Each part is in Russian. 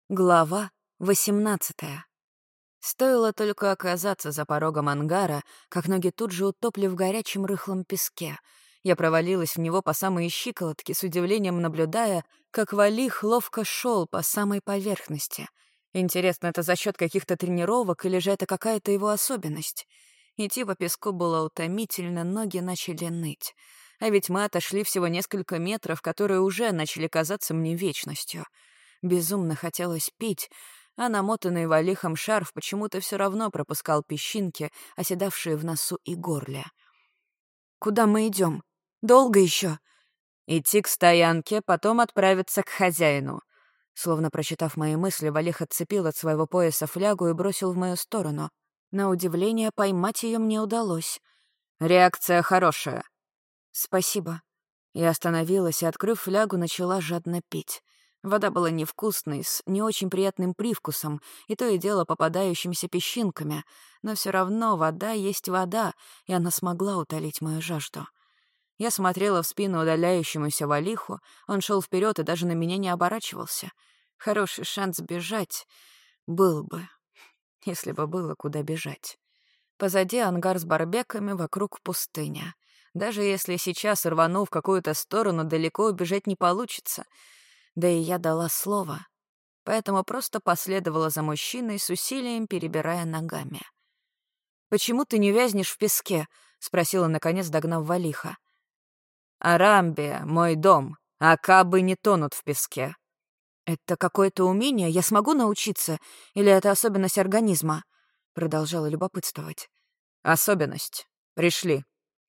Глава 18. Стоило только оказаться за порогом ангара, как ноги тут же утопли в горячем рыхлом песке. Я провалилась в него по самые щиколотки, с удивлением наблюдая, как Валих ловко шел по самой поверхности. Интересно, это за счет каких-то тренировок или же это какая-то его особенность? Идти по песку было утомительно, ноги начали ныть. А ведь мы отошли всего несколько метров, которые уже начали казаться мне вечностью. Безумно хотелось пить, а намотанный валихом шарф почему-то все равно пропускал песчинки, оседавшие в носу и горле. «Куда мы идем? Долго еще? «Идти к стоянке, потом отправиться к хозяину». Словно прочитав мои мысли, Валих отцепил от своего пояса флягу и бросил в мою сторону. На удивление, поймать ее мне удалось. Реакция хорошая. «Спасибо». Я остановилась и, открыв флягу, начала жадно пить. Вода была невкусной, с не очень приятным привкусом, и то и дело попадающимися песчинками, но все равно вода есть вода, и она смогла утолить мою жажду. Я смотрела в спину удаляющемуся Валиху, он шел вперед и даже на меня не оборачивался. Хороший шанс бежать был бы, если бы было куда бежать. Позади ангар с барбеками, вокруг пустыня. Даже если сейчас рвану в какую-то сторону, далеко убежать не получится. Да и я дала слово, поэтому просто последовала за мужчиной с усилием, перебирая ногами. «Почему ты не вязнешь в песке?» — спросила, наконец, догнав Валиха. Арамбия — мой дом, а кабы не тонут в песке. «Это какое-то умение? Я смогу научиться? Или это особенность организма?» — продолжала любопытствовать. Особенность. Пришли.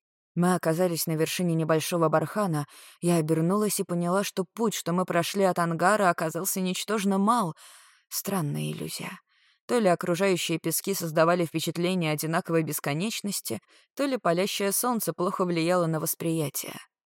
Мы оказались на вершине небольшого бархана. Я обернулась и поняла, что путь, что мы прошли от ангара, оказался ничтожно мал. Странная иллюзия. То ли окружающие пески создавали впечатление одинаковой бесконечности, то ли палящее солнце плохо влияло на восприятие.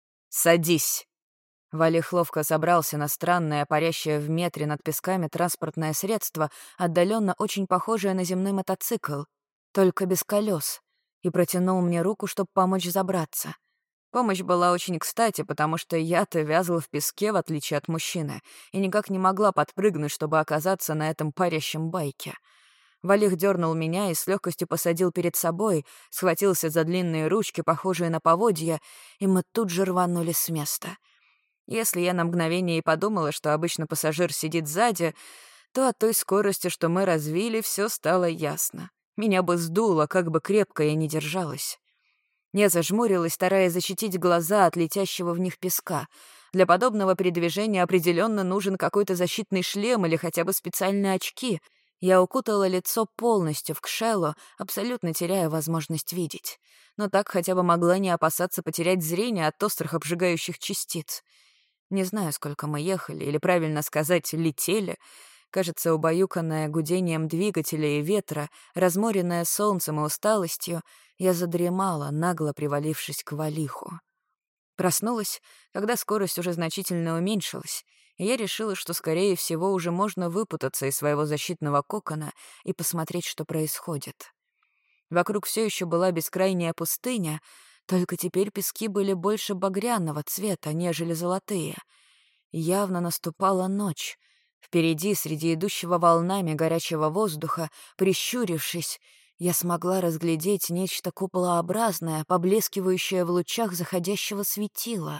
Садись. Валих ловко забрался на странное, парящее в метре над песками транспортное средство, отдаленно очень похожее на земной мотоцикл, только без колес, и протянул мне руку, чтобы помочь забраться. Помощь была очень кстати, потому что я-то вязла в песке, в отличие от мужчины, и никак не могла подпрыгнуть, чтобы оказаться на этом парящем байке. Валих дернул меня и с легкостью посадил перед собой, схватился за длинные ручки, похожие на поводья, и мы тут же рванули с места. Если я на мгновение и подумала, что обычно пассажир сидит сзади, то от той скорости, что мы развили, все стало ясно. Меня бы сдуло, как бы крепко я ни держалась. Я зажмурилась, стараясь защитить глаза от летящего в них песка. Для подобного передвижения определенно нужен какой-то защитный шлем или хотя бы специальные очки. Я укутала лицо полностью в кшелу, абсолютно теряя возможность видеть. Но так хотя бы могла не опасаться потерять зрение от острых обжигающих частиц. Не знаю, сколько мы ехали, или, правильно сказать, летели. Кажется, убаюканная гудением двигателя и ветра, разморенная солнцем и усталостью, я задремала, нагло привалившись к Валиху. Проснулась, когда скорость уже значительно уменьшилась, и я решила, что, скорее всего, уже можно выпутаться из своего защитного кокона и посмотреть, что происходит. Вокруг все еще была бескрайняя пустыня, только теперь пески были больше багряного цвета, нежели золотые. Явно наступала ночь. Впереди, среди идущего волнами горячего воздуха, прищурившись, я смогла разглядеть нечто куполообразное, поблескивающее в лучах заходящего светила.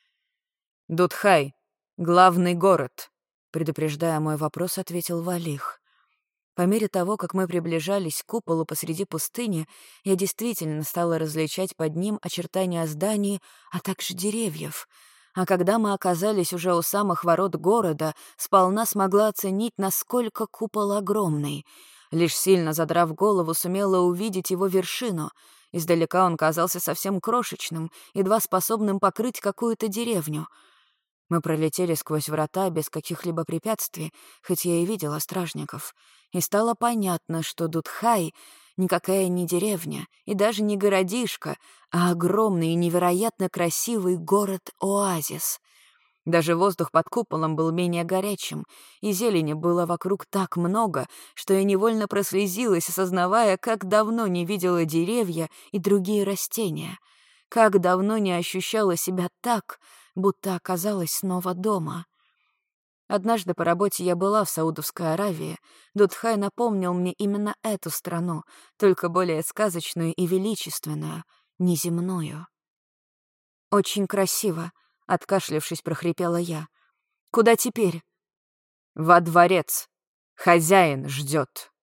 Дудхай — главный город. Предупреждая мой вопрос, ответил Валих. По мере того, как мы приближались к куполу посреди пустыни, я действительно стала различать под ним очертания зданий, а также деревьев. А когда мы оказались уже у самых ворот города, сполна смогла оценить, насколько купол огромный. Лишь сильно задрав голову, сумела увидеть его вершину. Издалека он казался совсем крошечным, едва способным покрыть какую-то деревню. Мы пролетели сквозь врата без каких-либо препятствий, хоть я и видела стражников, и стало понятно, что Дудхай — никакая не деревня и даже не городишко, а огромный и невероятно красивый город-оазис. Даже воздух под куполом был менее горячим, и зелени было вокруг так много, что я невольно прослезилась, осознавая, как давно не видела деревья и другие растения, как давно не ощущала себя так, будто оказалась снова дома. Однажды по работе я была в Саудовской Аравии. Дудхай напомнил мне именно эту страну, только более сказочную и величественную, неземную. «Очень красиво», — откашлявшись, прохрипела я. «Куда теперь?» «Во дворец. Хозяин ждет».